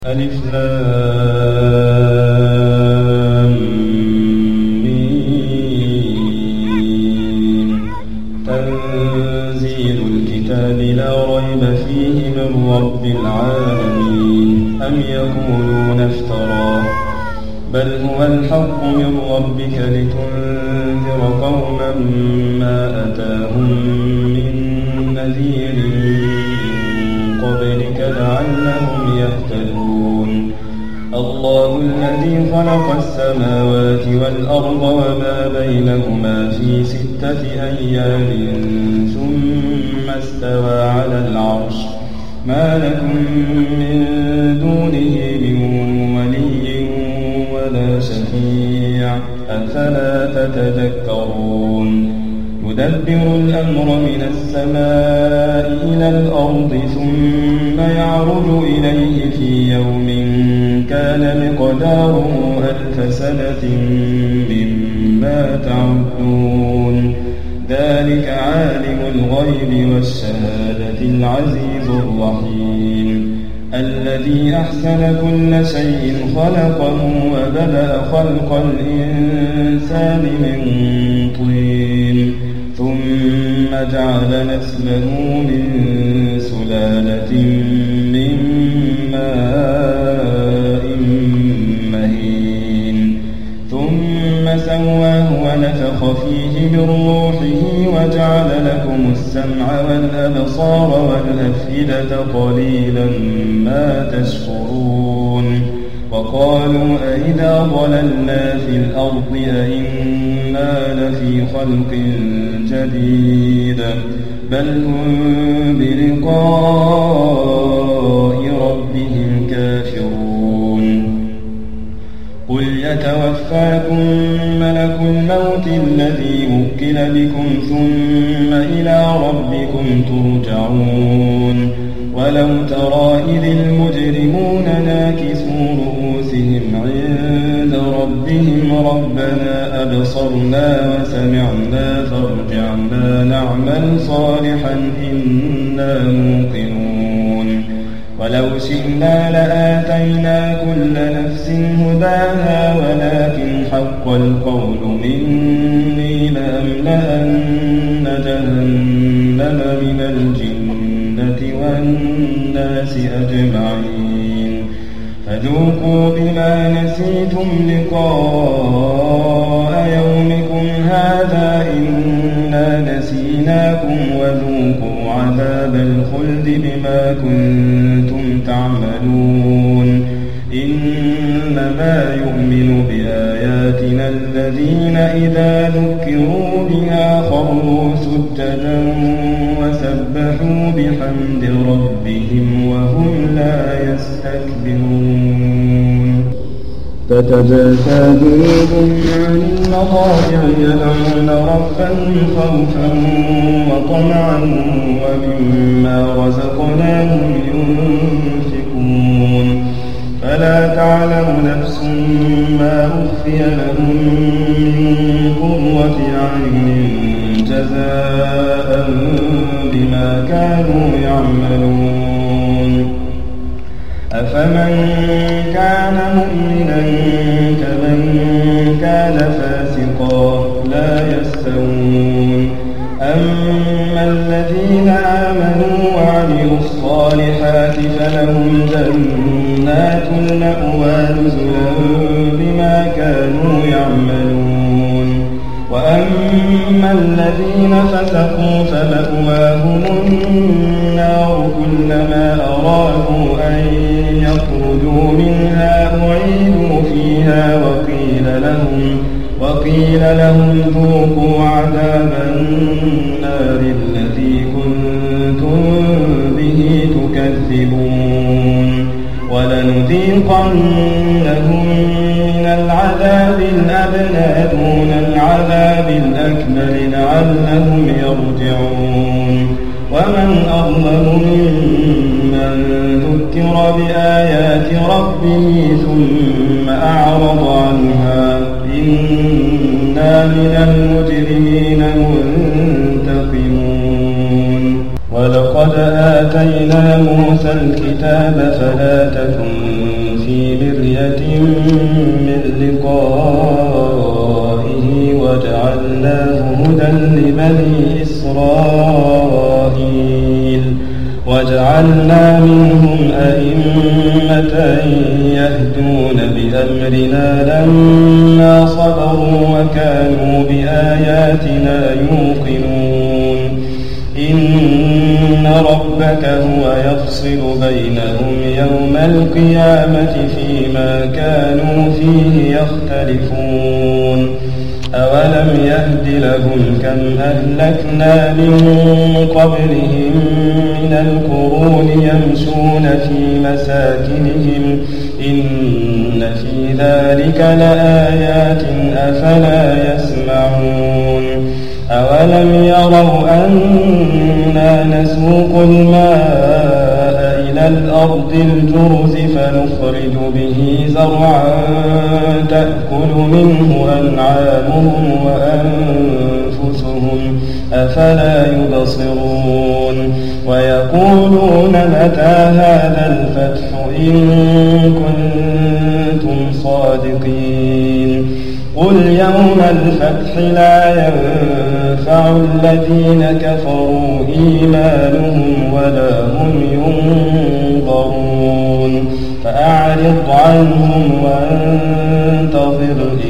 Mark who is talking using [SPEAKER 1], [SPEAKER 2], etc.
[SPEAKER 1] ألف لام ميم. تنزيل الكتاب لا ريب فيه من رب العالمين. أم يقولون افتراه بل هو الحق من ربك لتنذر قوما ما أتاهم من نذير من قبلك لعلهم يهتدون. الله الذي خلق السماوات والأرض وما بينهما في 6 أيام ثم استوى على العرش. ما لكم من دونه من ولي ولا شفيع أفلا تتذكرون. يدبر الأمر من السماء إلى الأرض ثم يعرج إليه في يوم كان مقداره 1000 سنة مما تعدون. ذلك عالم الغيب والشهادة العزيز الرحيم الذي أحسن كل شيء خلقه وبدأ خلق الإنسان من طين ثم جعل نسله من سلالة من ماء مهين ثم سواه ونفخ فيه من روحه وجعل لكم السمع والأبصار والأفئدة قليلا ما تشكرون. وقالوا أئذا ضللنا في الأرض أئنا لفي خلق جديد بل هم بلقاء ربهم كافرون. قل يتوفاكم ملك الموت الذي وكل بكم ثم إلى ربكم ترجعون. ولو ترى إذ المجرمون ناكسوا رؤوسهم عند ربهم ربنا أبصرنا وسمعنا فارجعنا نعمل صالحا إنا موقنون. ولو شئنا لآتينا كل نفس هداها ولكن حق القول مني لأملأن جهنم من الجنة والناس أجمعين. فذوقوا بما نسيتم لقاء يومكم هذا إنا نسيناكم وذوقوا عذاب الخلد بما كنتم تعملون. إنما يؤمن بآياتنا الذين إذا ذكروا بها خروا سجدا وسبحوا بحمد ربهم وهم لا يستكبرون. تتجافى جنوبهم عن المضاجع يدعون ربهم خوفا وطمعا ومما رزقناهم ينفقون. فلا تعلم نفس ما أخفي لهم من قرة أعين جزاء بما كانوا يعملون. أفمن كان مؤمنا كمن كان فاسقا لا يستوون. أما الذين آمنوا وعملوا الصالحات فلهم جنات المأوى نزلا بما كانوا يعملون. وأما الذين فسقوا فمأواهم النار كلما أرادوا أن يخرجوا منها أعيدوا فيها وقيل لهم ذوقوا عذاب النار الذي كنتم به تكذبون. ولنذيقنهم من العذاب الأدنى دون العذاب الأكبر لعلهم يرجعون. ومن أظلم ممن ذكر بآيات ربه ثم أعرض عنها إنا من المجرمين منتقمون. ولقد ولقد آتينا موسى الكتاب فلا تكن في مرية من لقائه وجعلناه هدى لبني إسرائيل وجعلنا منهم أئمة يهدون بأمرنا لما صبروا وكانوا بآياتنا يوقنون إن ربك هو يفصل بينهم يوم القيامة فيما كانوا فيه يختلفون أولم يهد لهم كم أهلكنا من قبلهم من القرون يمشون في مساكنهم إن في ذلك لآيات أفلا يسمعون أولم يروا أنا نسوق الماء إلى الأرض الجرز فنخرج به زرعا تأكل منه أنعامهم وأنفسهم أفلا يبصرون ويقولون متى هذا الفتح إن كنتم صادقين قل يوم الفتح لا ينفع الذين كفروا إيمانهم ولا هم ينظرون فأعرض عنهم وانتظر